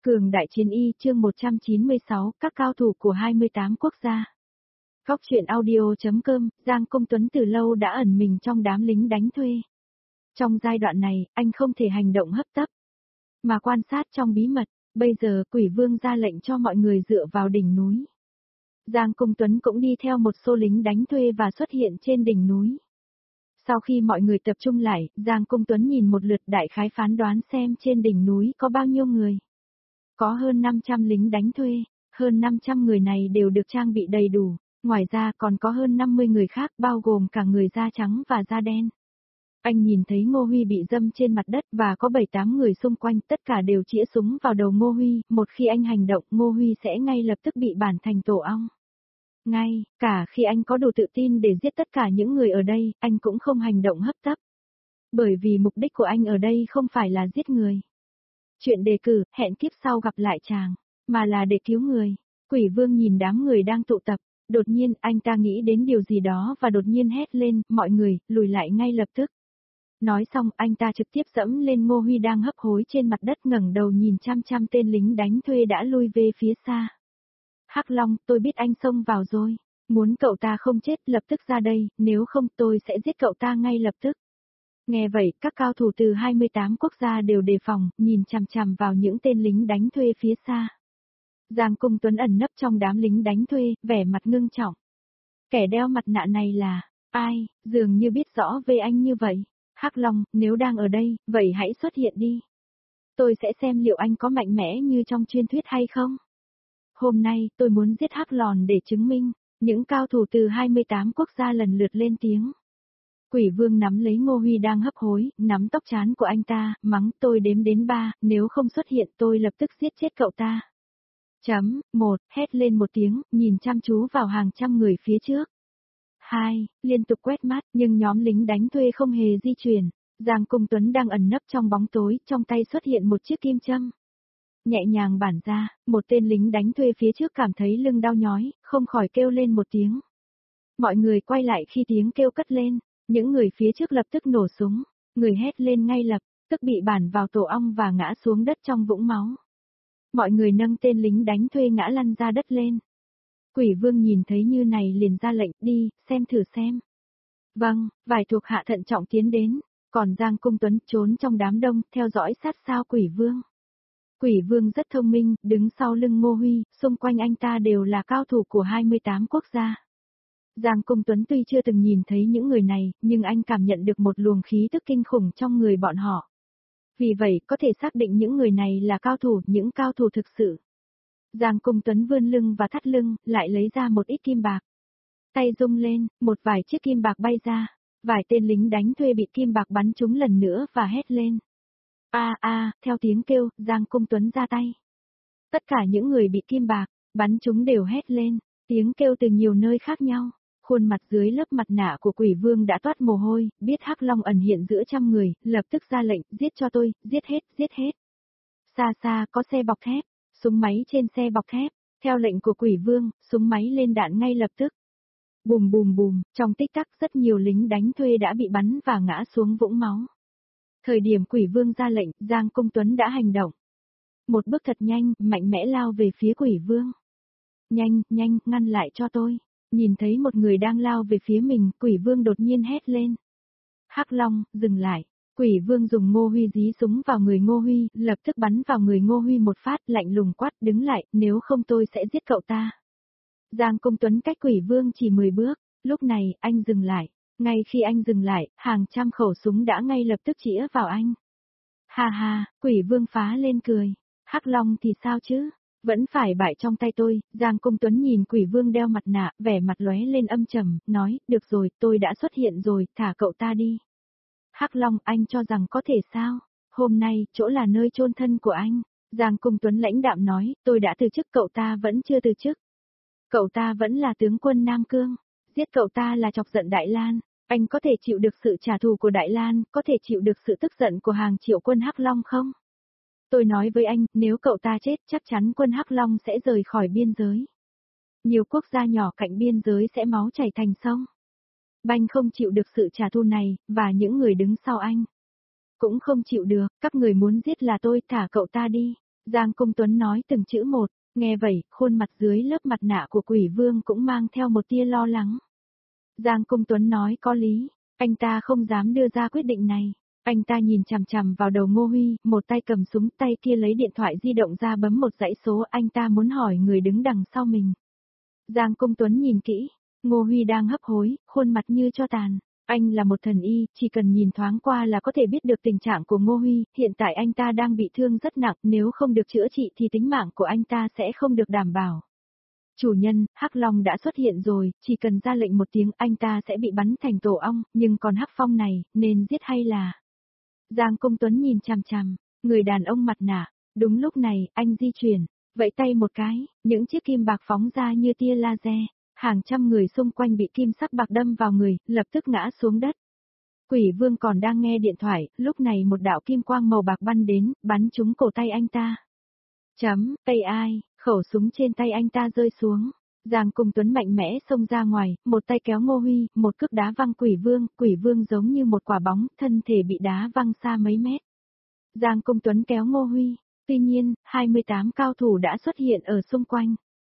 Cường đại chiến y chương 196, các cao thủ của 28 quốc gia. Góc truyện audio.com, Giang Công Tuấn từ lâu đã ẩn mình trong đám lính đánh thuê. Trong giai đoạn này, anh không thể hành động hấp tấp, mà quan sát trong bí mật. Bây giờ Quỷ Vương ra lệnh cho mọi người dựa vào đỉnh núi. Giang Công Tuấn cũng đi theo một số lính đánh thuê và xuất hiện trên đỉnh núi. Sau khi mọi người tập trung lại, Giang Công Tuấn nhìn một lượt đại khái phán đoán xem trên đỉnh núi có bao nhiêu người. Có hơn 500 lính đánh thuê, hơn 500 người này đều được trang bị đầy đủ, ngoài ra còn có hơn 50 người khác bao gồm cả người da trắng và da đen. Anh nhìn thấy Ngô Huy bị dâm trên mặt đất và có 7-8 người xung quanh tất cả đều chĩa súng vào đầu Ngô Huy, một khi anh hành động Ngô Huy sẽ ngay lập tức bị bản thành tổ ong. Ngay, cả khi anh có đủ tự tin để giết tất cả những người ở đây, anh cũng không hành động hấp tấp. Bởi vì mục đích của anh ở đây không phải là giết người. Chuyện đề cử, hẹn kiếp sau gặp lại chàng, mà là để cứu người. Quỷ Vương nhìn đám người đang tụ tập, đột nhiên anh ta nghĩ đến điều gì đó và đột nhiên hét lên, mọi người, lùi lại ngay lập tức. Nói xong anh ta trực tiếp dẫm lên Ngô Huy đang hấp hối trên mặt đất ngẩng đầu nhìn chăm chăm tên lính đánh thuê đã lui về phía xa. Hắc Long, tôi biết anh xông vào rồi, muốn cậu ta không chết lập tức ra đây, nếu không tôi sẽ giết cậu ta ngay lập tức. Nghe vậy, các cao thủ từ 28 quốc gia đều đề phòng, nhìn chằm chằm vào những tên lính đánh thuê phía xa. Giang Công Tuấn ẩn nấp trong đám lính đánh thuê, vẻ mặt ngưng trọng. Kẻ đeo mặt nạ này là ai, dường như biết rõ về anh như vậy. Hắc Long, nếu đang ở đây, vậy hãy xuất hiện đi. Tôi sẽ xem liệu anh có mạnh mẽ như trong truyền thuyết hay không. Hôm nay, tôi muốn giết Hắc Lòn để chứng minh. Những cao thủ từ 28 quốc gia lần lượt lên tiếng. Quỷ Vương nắm lấy Ngô Huy đang hấp hối, nắm tóc trán của anh ta, mắng tôi đếm đến 3, nếu không xuất hiện tôi lập tức giết chết cậu ta. 1, hét lên một tiếng, nhìn chăm chú vào hàng trăm người phía trước. 2, liên tục quét mắt, nhưng nhóm lính đánh thuê không hề di chuyển. Giang Công Tuấn đang ẩn nấp trong bóng tối, trong tay xuất hiện một chiếc kim châm. Nhẹ nhàng bản ra, một tên lính đánh thuê phía trước cảm thấy lưng đau nhói, không khỏi kêu lên một tiếng. Mọi người quay lại khi tiếng kêu cất lên. Những người phía trước lập tức nổ súng, người hét lên ngay lập tức bị bản vào tổ ong và ngã xuống đất trong vũng máu. Mọi người nâng tên lính đánh thuê ngã lăn ra đất lên. Quỷ Vương nhìn thấy như này liền ra lệnh đi, xem thử xem. Vâng, vài thuộc hạ thận trọng tiến đến, còn Giang Công Tuấn trốn trong đám đông theo dõi sát sao Quỷ Vương. Quỷ Vương rất thông minh, đứng sau lưng Ngô Huy, xung quanh anh ta đều là cao thủ của 28 quốc gia. Giang Công Tuấn tuy chưa từng nhìn thấy những người này, nhưng anh cảm nhận được một luồng khí tức kinh khủng trong người bọn họ. Vì vậy, có thể xác định những người này là cao thủ, những cao thủ thực sự. Giang Công Tuấn vươn lưng và thắt lưng, lại lấy ra một ít kim bạc. Tay rung lên, một vài chiếc kim bạc bay ra. Vài tên lính đánh thuê bị kim bạc bắn trúng lần nữa và hét lên. Theo tiếng kêu, Giang Công Tuấn ra tay. Tất cả những người bị kim bạc bắn trúng đều hét lên, tiếng kêu từ nhiều nơi khác nhau. Khuôn mặt dưới lớp mặt nạ của Quỷ Vương đã toát mồ hôi, biết Hắc Long ẩn hiện giữa trăm người, lập tức ra lệnh, giết cho tôi, giết hết, giết hết. Xa xa có xe bọc thép, súng máy trên xe bọc thép, theo lệnh của Quỷ Vương, súng máy lên đạn ngay lập tức. Bùm bùm bùm, trong tích tắc rất nhiều lính đánh thuê đã bị bắn và ngã xuống vũng máu. Thời điểm Quỷ Vương ra lệnh, Giang Công Tuấn đã hành động. Một bước thật nhanh, mạnh mẽ lao về phía Quỷ Vương. Nhanh, nhanh, ngăn lại cho tôi. Nhìn thấy một người đang lao về phía mình, Quỷ Vương đột nhiên hét lên. Hắc Long, dừng lại. Quỷ Vương dùng Ngô Huy dí súng vào người Ngô Huy, lập tức bắn vào người Ngô Huy một phát, lạnh lùng quát, đứng lại, nếu không tôi sẽ giết cậu ta. Giang Công Tuấn cách Quỷ Vương chỉ 10 bước, lúc này, anh dừng lại. Ngay khi anh dừng lại, hàng trăm khẩu súng đã ngay lập tức chĩa vào anh. Ha ha, Quỷ Vương phá lên cười. Hắc Long thì sao chứ? Vẫn phải bại trong tay tôi. Giang Công Tuấn nhìn Quỷ Vương đeo mặt nạ, vẻ mặt lóe lên âm trầm, nói, được rồi, tôi đã xuất hiện rồi, thả cậu ta đi. Hắc Long, anh cho rằng có thể sao? Hôm nay, chỗ là nơi chôn thân của anh. Giang Công Tuấn lãnh đạm nói, tôi đã từ chức, cậu ta vẫn chưa từ chức. Cậu ta vẫn là tướng quân Nam Cương. Giết cậu ta là chọc giận Đại Lan. Anh có thể chịu được sự trả thù của Đại Lan, có thể chịu được sự tức giận của hàng triệu quân Hắc Long không? Tôi nói với anh, nếu cậu ta chết chắc chắn quân Hắc Long sẽ rời khỏi biên giới. Nhiều quốc gia nhỏ cạnh biên giới sẽ máu chảy thành sông. Banh không chịu được sự trả thù này, và những người đứng sau anh cũng không chịu được, các người muốn giết là tôi, thả cậu ta đi. Giang Công Tuấn nói từng chữ một, nghe vậy, khuôn mặt dưới lớp mặt nạ của Quỷ Vương cũng mang theo một tia lo lắng. Giang Công Tuấn nói có lý, anh ta không dám đưa ra quyết định này. Anh ta nhìn chằm chằm vào đầu Ngô Huy, một tay cầm súng, tay kia lấy điện thoại di động ra bấm một dãy số, anh ta muốn hỏi người đứng đằng sau mình. Giang Công Tuấn nhìn kỹ, Ngô Huy đang hấp hối, khuôn mặt như tro tàn. Anh là một thần y, chỉ cần nhìn thoáng qua là có thể biết được tình trạng của Ngô Huy, hiện tại anh ta đang bị thương rất nặng, nếu không được chữa trị thì tính mạng của anh ta sẽ không được đảm bảo. Chủ nhân, Hắc Long đã xuất hiện rồi, chỉ cần ra lệnh một tiếng anh ta sẽ bị bắn thành tổ ong, nhưng còn Hắc Phong này, nên giết hay là... Giang Công Tuấn nhìn chằm chằm, người đàn ông mặt nạ, đúng lúc này, anh di chuyển, vẫy tay một cái, những chiếc kim bạc phóng ra như tia laser, hàng trăm người xung quanh bị kim sắc bạc đâm vào người, lập tức ngã xuống đất. Quỷ Vương còn đang nghe điện thoại, lúc này một đạo kim quang màu bạc bắn đến, bắn trúng cổ tay anh ta. AI, khẩu súng trên tay anh ta rơi xuống. Giang Công Tuấn mạnh mẽ xông ra ngoài, một tay kéo Ngô Huy, một cước đá văng Quỷ Vương giống như một quả bóng, thân thể bị đá văng xa mấy mét. Giang Công Tuấn kéo Ngô Huy, tuy nhiên, 28 cao thủ đã xuất hiện ở xung quanh.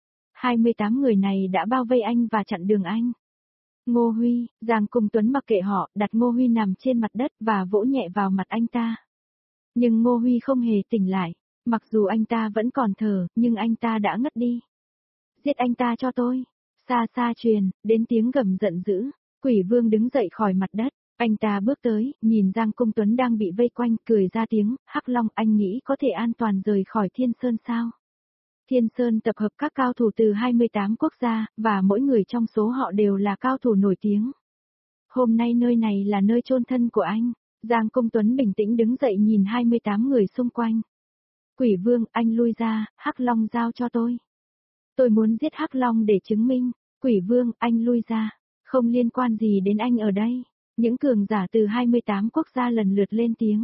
28 người này đã bao vây anh và chặn đường anh. Ngô Huy, Giang Công Tuấn mặc kệ họ, đặt Ngô Huy nằm trên mặt đất và vỗ nhẹ vào mặt anh ta. Nhưng Ngô Huy không hề tỉnh lại, mặc dù anh ta vẫn còn thở, nhưng anh ta đã ngất đi. Giết anh ta cho tôi. Xa xa truyền, đến tiếng gầm giận dữ. Quỷ Vương đứng dậy khỏi mặt đất. Anh ta bước tới, nhìn Giang Công Tuấn đang bị vây quanh, cười ra tiếng, Hắc Long, anh nghĩ có thể an toàn rời khỏi Thiên Sơn sao? Thiên Sơn tập hợp các cao thủ từ 28 quốc gia, và mỗi người trong số họ đều là cao thủ nổi tiếng. Hôm nay nơi này là nơi chôn thân của anh. Giang Công Tuấn bình tĩnh đứng dậy nhìn 28 người xung quanh. Quỷ Vương, anh lui ra, Hắc Long giao cho tôi. Tôi muốn giết Hắc Long để chứng minh. Quỷ Vương, anh lui ra. Không liên quan gì đến anh ở đây. Những cường giả từ 28 quốc gia lần lượt lên tiếng.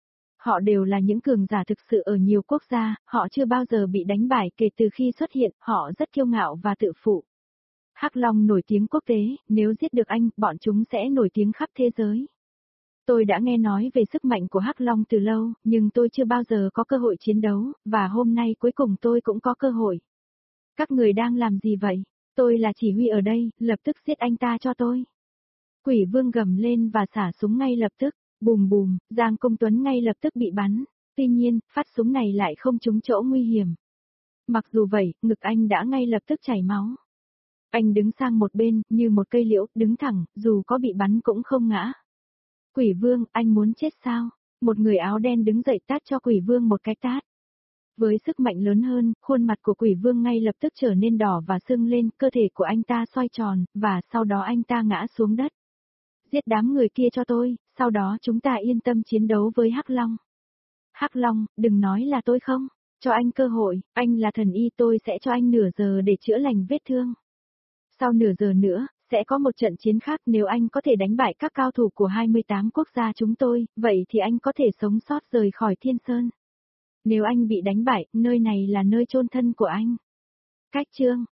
Họ đều là những cường giả thực sự ở nhiều quốc gia, họ chưa bao giờ bị đánh bại kể từ khi xuất hiện, họ rất kiêu ngạo và tự phụ. Hắc Long nổi tiếng quốc tế, nếu giết được anh, bọn chúng sẽ nổi tiếng khắp thế giới. Tôi đã nghe nói về sức mạnh của Hắc Long từ lâu, nhưng tôi chưa bao giờ có cơ hội chiến đấu, và hôm nay cuối cùng tôi cũng có cơ hội. Các người đang làm gì vậy? Tôi là chỉ huy ở đây, lập tức giết anh ta cho tôi. Quỷ Vương gầm lên và xả súng ngay lập tức. Bùm bùm, Giang Công Tuấn ngay lập tức bị bắn. Tuy nhiên, phát súng này lại không trúng chỗ nguy hiểm. Mặc dù vậy, ngực anh đã ngay lập tức chảy máu. Anh đứng sang một bên, như một cây liễu, đứng thẳng, dù có bị bắn cũng không ngã. Quỷ Vương, anh muốn chết sao? Một người áo đen đứng dậy tát cho Quỷ Vương một cái tát. Với sức mạnh lớn hơn, khuôn mặt của Quỷ Vương ngay lập tức trở nên đỏ và sưng lên, cơ thể của anh ta xoay tròn, và sau đó anh ta ngã xuống đất. Giết đám người kia cho tôi, sau đó chúng ta yên tâm chiến đấu với Hắc Long. Hắc Long, đừng nói là tôi không, cho anh cơ hội, anh là thần y, tôi sẽ cho anh nửa giờ để chữa lành vết thương. Sau nửa giờ nữa, sẽ có một trận chiến khác, nếu anh có thể đánh bại các cao thủ của 28 quốc gia chúng tôi, vậy thì anh có thể sống sót rời khỏi Thiên Sơn. Nếu anh bị đánh bại, nơi này là nơi chôn thân của anh. Cách chương